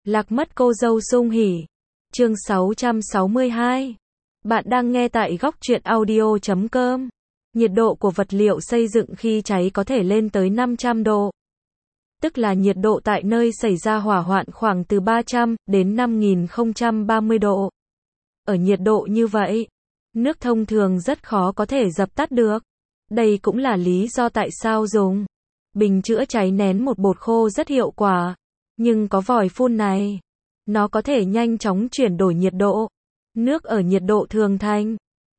Lạc mất cô dâu sung hỉ. Chương 662. Bạn đang nghe tại góc truyện audio.com. Nhiệt độ của vật liệu xây dựng khi cháy có thể lên tới 500 độ. Tức là nhiệt độ tại nơi xảy ra hỏa hoạn khoảng từ 300 đến 5030 độ. Ở nhiệt độ như vậy, nước thông thường rất khó có thể dập tắt được. Đây cũng là lý do tại sao dùng bình chữa cháy nén một bột khô rất hiệu quả. Nhưng có vòi phun này, nó có thể nhanh chóng chuyển đổi nhiệt độ. Nước ở nhiệt độ thường thành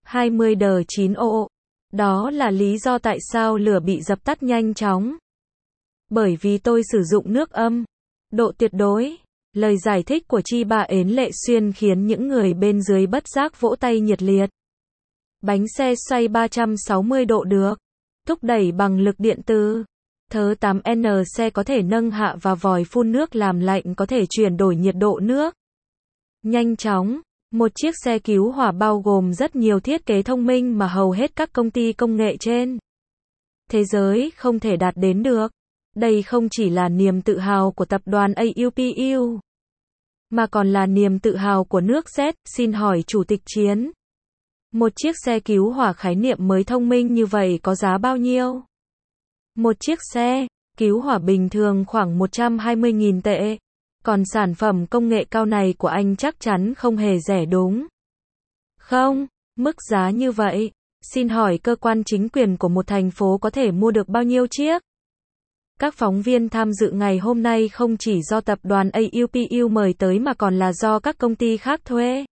20°C. Đó là lý do tại sao lửa bị dập tắt nhanh chóng. Bởi vì tôi sử dụng nước âm độ tuyệt đối. Lời giải thích của Chi Bà Ến Lệ Xuyên khiến những người bên dưới bất giác vỗ tay nhiệt liệt. Bánh xe xoay 360 độ được thúc đẩy bằng lực điện từ thớ 8N xe có thể nâng hạ và vòi phun nước làm lạnh có thể chuyển đổi nhiệt độ nước nhanh chóng. Một chiếc xe cứu hỏa bao gồm rất nhiều thiết kế thông minh mà hầu hết các công ty công nghệ trên thế giới không thể đạt đến được. Đây không chỉ là niềm tự hào của tập đoàn AUPU, mà còn là niềm tự hào của nước Z. Xin hỏi Chủ tịch Chiến, một chiếc xe cứu hỏa khái niệm mới thông minh như vậy có giá bao nhiêu? Một chiếc xe cứu hỏa bình thường khoảng 120.000 tệ. Còn sản phẩm công nghệ cao này của anh chắc chắn không hề rẻ đúng không? Mức giá như vậy, xin hỏi cơ quan chính quyền của một thành phố có thể mua được bao nhiêu chiếc? Các phóng viên tham dự ngày hôm nay không chỉ do tập đoàn AUPU mời tới mà còn là do các công ty khác thuê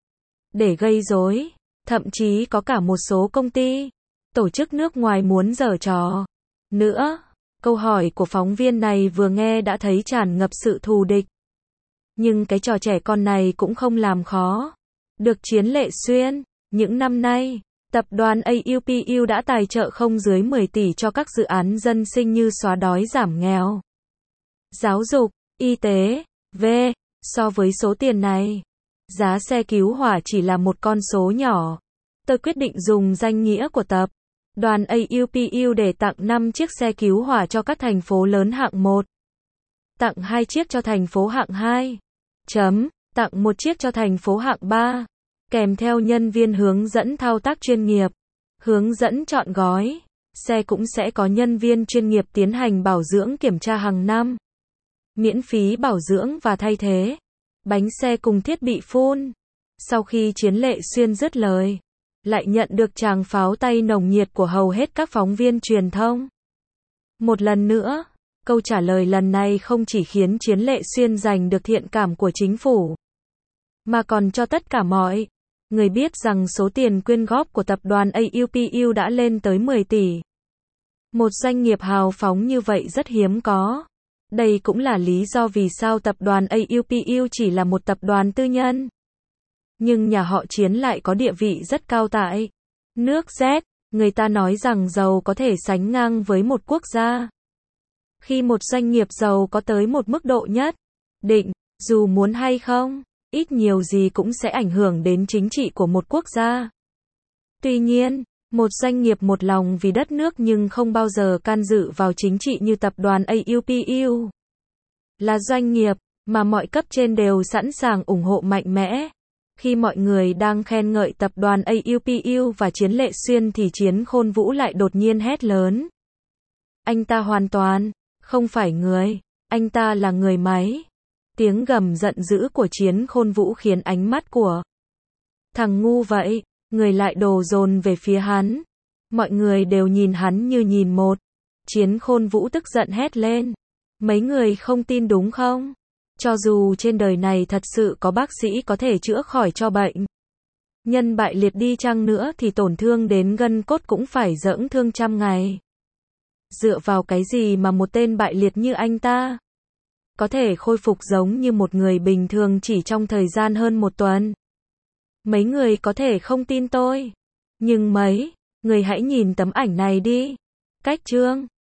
để gây rối. Thậm chí có cả một số công ty, tổ chức nước ngoài muốn giở trò nữa. Câu hỏi của phóng viên này vừa nghe đã thấy tràn ngập sự thù địch. Nhưng cái trò trẻ con này cũng không làm khó được Chiến Lệ Xuyên. Những năm nay, tập đoàn AUPU đã tài trợ không dưới 10 tỷ cho các dự án dân sinh như xóa đói giảm nghèo, giáo dục, y tế, v. So với số tiền này, giá xe cứu hỏa chỉ là một con số nhỏ. Tôi quyết định dùng danh nghĩa của tập đoàn AUPU để tặng 5 chiếc xe cứu hỏa cho các thành phố lớn hạng 1. Tặng 2 chiếc cho thành phố hạng 2. Tặng 1 chiếc cho thành phố hạng 3. Kèm theo nhân viên hướng dẫn thao tác chuyên nghiệp, hướng dẫn chọn gói. Xe cũng sẽ có nhân viên chuyên nghiệp tiến hành bảo dưỡng kiểm tra hàng năm. Miễn phí bảo dưỡng và thay thế bánh xe cùng thiết bị phun. Sau khi Chiến Lệ Xuyên dứt lời, lại nhận được tràng pháo tay nồng nhiệt của hầu hết các phóng viên truyền thông. Một lần nữa, câu trả lời lần này không chỉ khiến Chiến Lệ Xuyên giành được thiện cảm của chính phủ, mà còn cho tất cả mọi người biết rằng số tiền quyên góp của tập đoàn AUPU đã lên tới 10 tỷ. Một doanh nghiệp hào phóng như vậy rất hiếm có. Đây cũng là lý do vì sao tập đoàn AUPU chỉ là một tập đoàn tư nhân. Nhưng nhà họ Chiến lại có địa vị rất cao tại nước Z. Người ta nói rằng giàu có thể sánh ngang với một quốc gia. Khi một doanh nghiệp giàu có tới một mức độ nhất định, dù muốn hay không, ít nhiều gì cũng sẽ ảnh hưởng đến chính trị của một quốc gia. Tuy nhiên, một doanh nghiệp một lòng vì đất nước nhưng không bao giờ can dự vào chính trị như tập đoàn AUPU là doanh nghiệp mà mọi cấp trên đều sẵn sàng ủng hộ mạnh mẽ. Khi mọi người đang khen ngợi tập đoàn AUPU và Chiến Lệ Xuyên thì Chiến Khôn Vũ lại đột nhiên hét lớn. Anh ta hoàn toàn không phải người, anh ta là người máy. Tiếng gầm giận dữ của Chiến Khôn Vũ khiến ánh mắt của thằng ngu vậy, người lại đổ dồn về phía hắn. Mọi người đều nhìn hắn như nhìn một. Chiến Khôn Vũ tức giận hét lên. Mấy người không tin đúng không? Cho dù trên đời này thật sự có bác sĩ có thể chữa khỏi cho bệnh nhân bại liệt đi chăng nữa thì tổn thương đến gân cốt cũng phải dưỡng thương trăm ngày. Dựa vào cái gì mà một tên bại liệt như anh ta có thể khôi phục giống như một người bình thường chỉ trong thời gian hơn một tuần? Mấy người có thể không tin tôi, nhưng mấy người hãy nhìn tấm ảnh này đi. Cách Trương